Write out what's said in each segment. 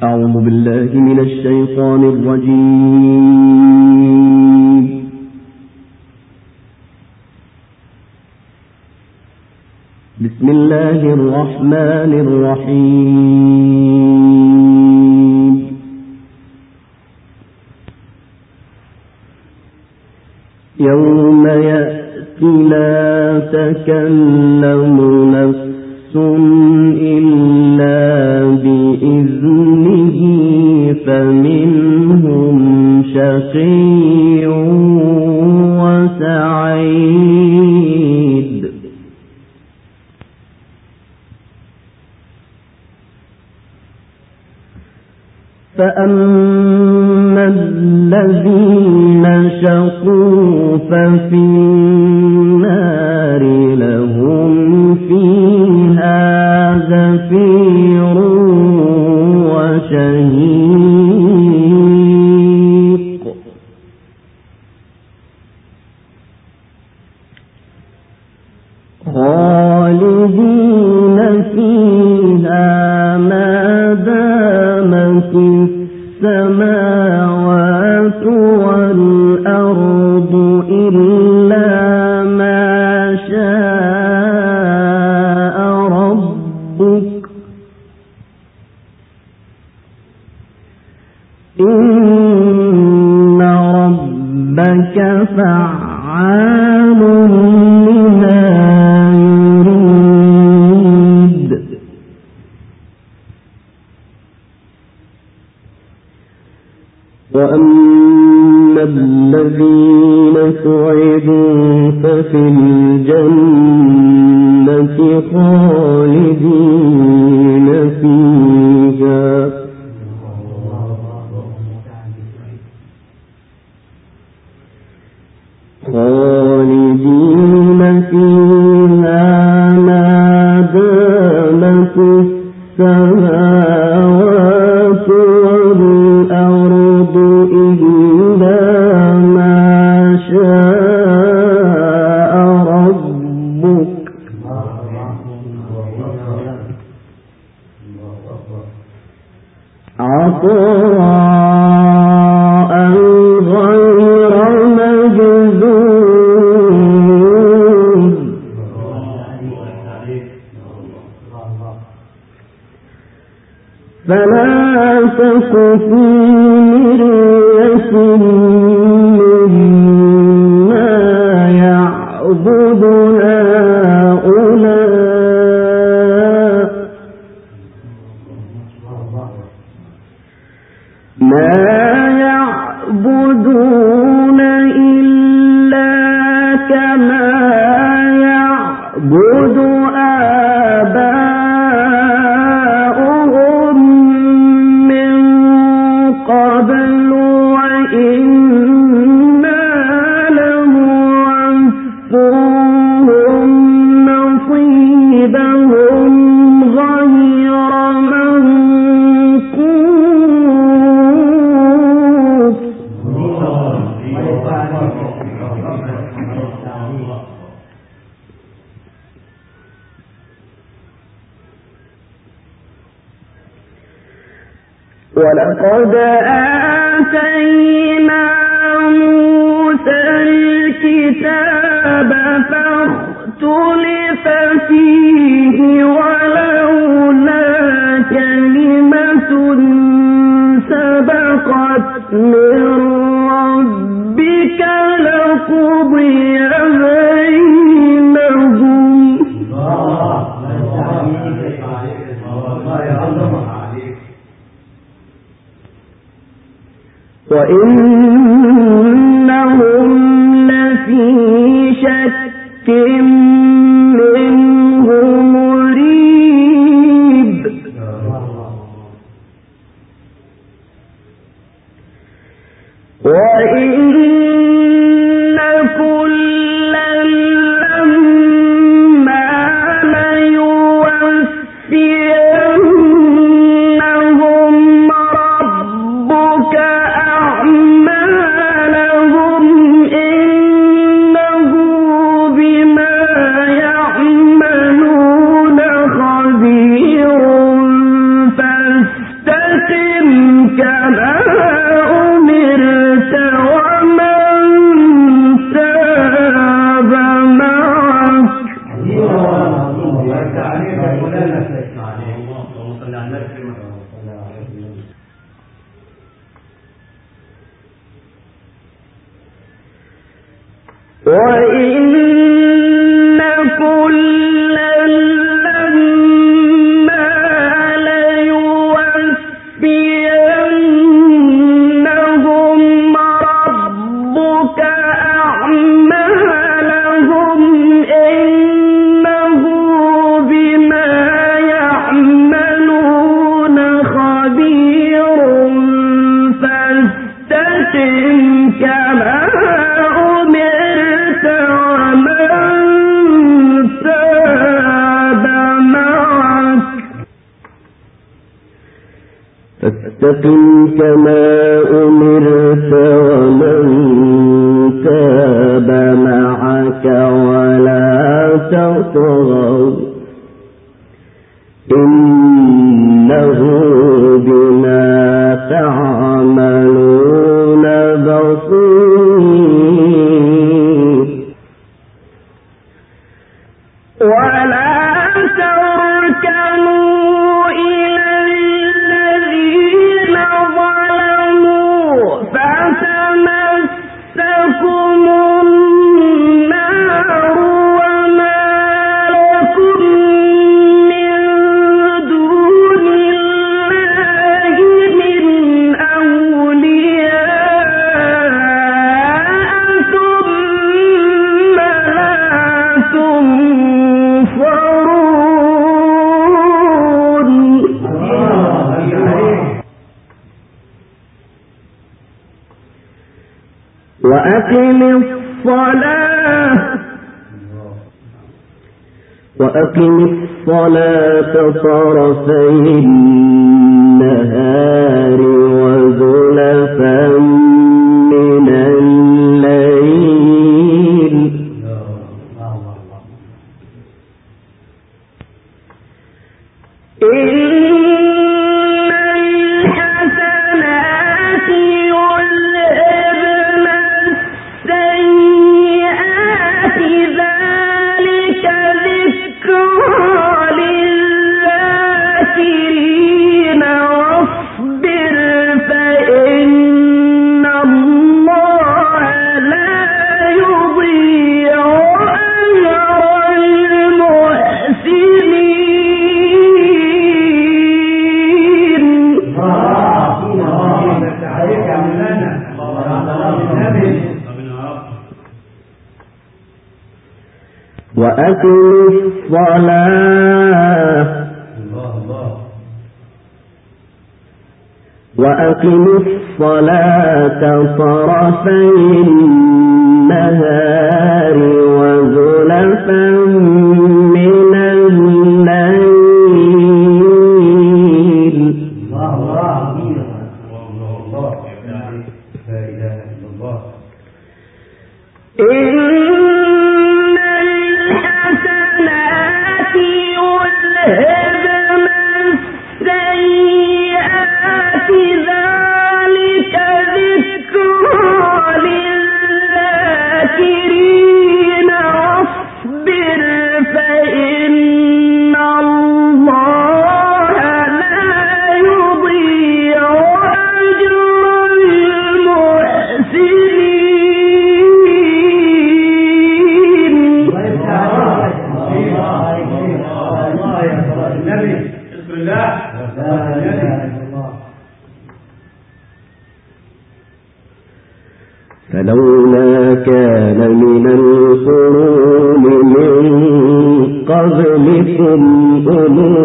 أعوذ بالله من الشيطان الرجيم. بسم الله الرحمن الرحيم. يوم يأتي لا تكلم نفس إلا بإذنه فمنهم شقي وسعيد. فأما الذين شقوا ففي النار لهم فيها زفير وشهيق. خالدين فيها ما دامت السماوات والأرض إلا ما شاء ربك إن ربك فعال لما يريد. وأما الذين سعدوا ففي الجنة خالدين فيها ما دامت السماوات والأرض إلا ما شاء ربك عطاء غير مجذوذ. فلا تك في مرية مما يعبد هؤلاء ما يعبدون إلا كما يعبد آباؤهم من قبل وإنا لموفوهم نصيبهم غير منقوص. ولقد آتينا موسى الكتاب فاختلف فيه ولولا كلمة سبقت من ربك لقضي بينهم. وإنهم لفي شك منه مريب. وإن كلا لما ليوفينهم ربك أعمالهم إنه بما يعملون خبير. فاستقم كما أمرت ومن تاب معك وإن كلا لما ليوفينهم ربك أعمالهم إنه بما يعملون خبير فاستقم كما فاستقم كما أمرت ومن تاب معك ولا تطغوا إنه بما تعملون بصير ولا تركنوا إلى الذين ظلموا فتمسكم النار وما لكم من دون الله من أولياء ثم لا تنصرون. وأقم الصلاة طرفي النهار وزلفا من الليل إن الحسنات يذهبن السيئات ذلك ذكرى للذاكرين واصبر فإن الله لا يضيع أجر المحسنين. وأقم الصلاة طرفي النهار وزلفا من الليل إن الحسنات يذهبن السيئات ذلك ذكرى للذاكرين واصبر فإن الله لا يضيع أجر المحسنين. فلولا كان من القرون من قبلكم أولو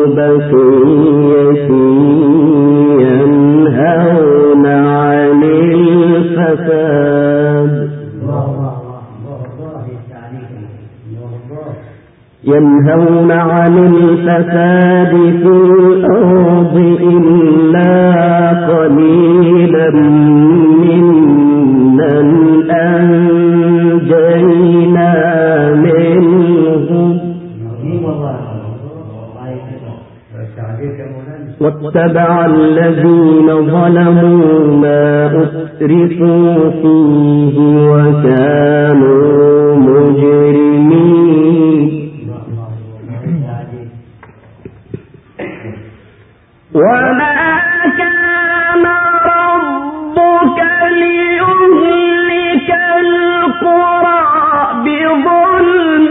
بقية ينهون عن الفساد في الأرض إلا قليلا ممن أنجينا منهم واتبع الذين ظلموا ما أترفوا فيه وكانوا مجرمين وما كان ربك ليهلك القرى بظلم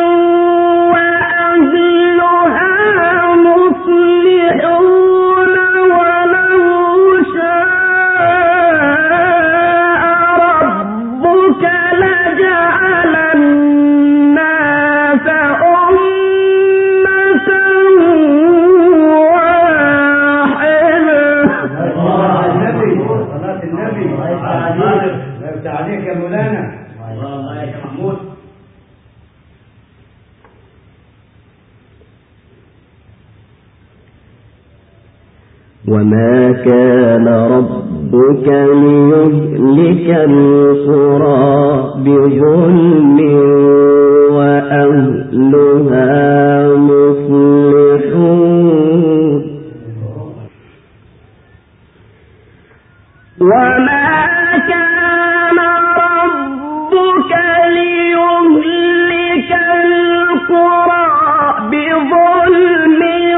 وما كان ربك ليهلك القرى بظلم وأهلها مصلحون وما كان ربك ليهلك القرى بظلم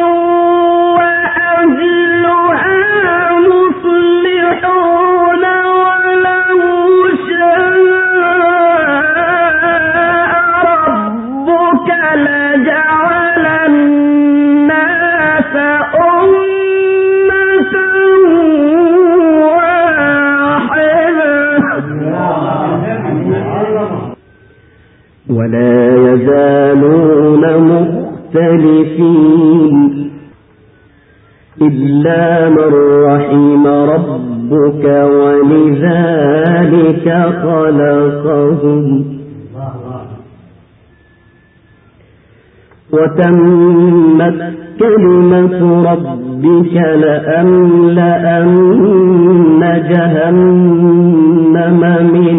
ولا يزالون مختلفين إلا من رحم ربك ولذلك خلقهم وتمت كلمة ربك لأملأن جهنم من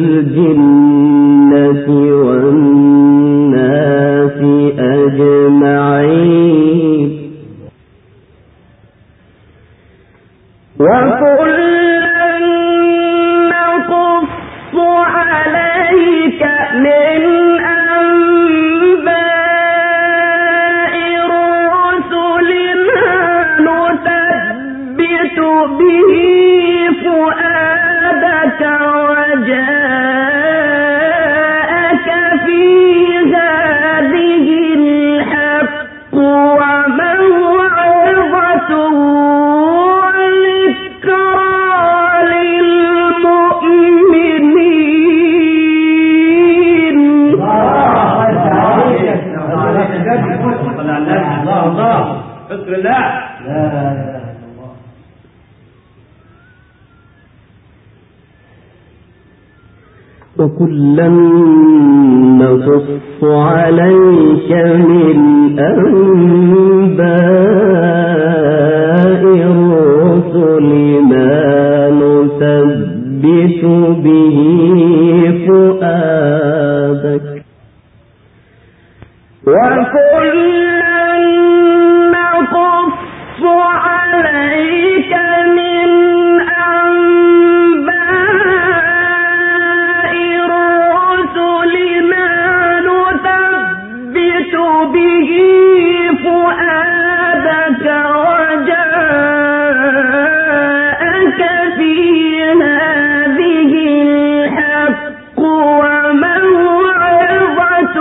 الجنة والناس أجمعين وكلا نقص عليك من أنباء الرسل ما نثبت به فؤادك وجاءك في هذه الحق وموعظة وكلا نقص عليك من أنباء الرسل ما نثبت به فؤادك وكلا نقص عليك من أنباء الرسل ما نثبت به فؤادك وجاءك في هذه الحق وموعظة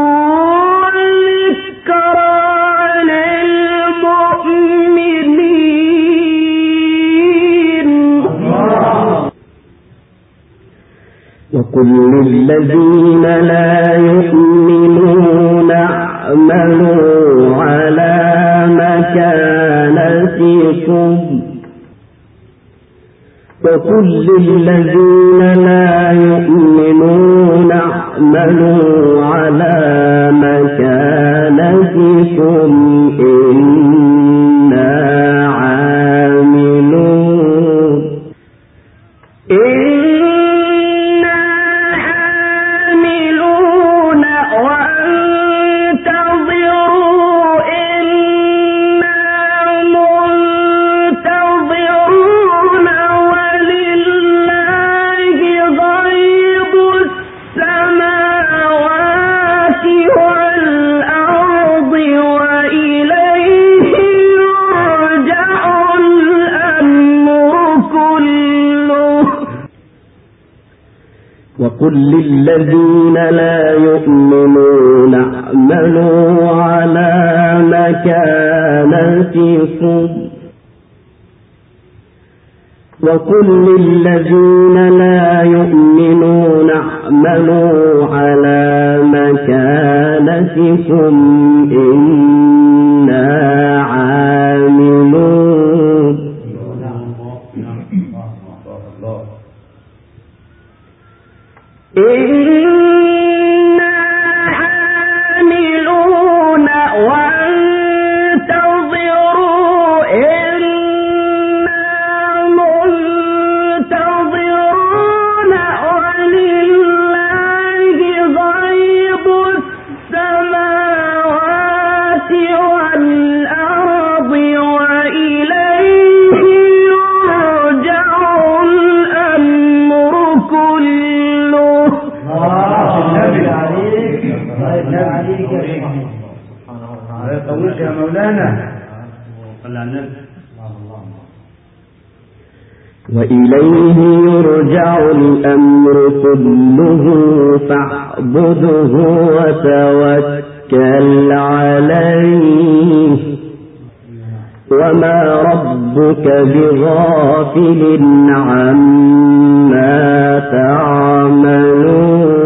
وقل للذين لا يؤمنون اعملوا على مكانتكم وقل للذين لا يؤمنون اعملوا على مكانتكم إنا عاملون وانتظروا إنا وقل للذين لا يؤمنون اعملوا على مكانتكم وقل للذين لا يؤمنون اعملوا على مكانتكم إنا عاملون وإليه يرجع الأمر كله فاعبده وتوكل عليه وما ربك بغافل عما تعملون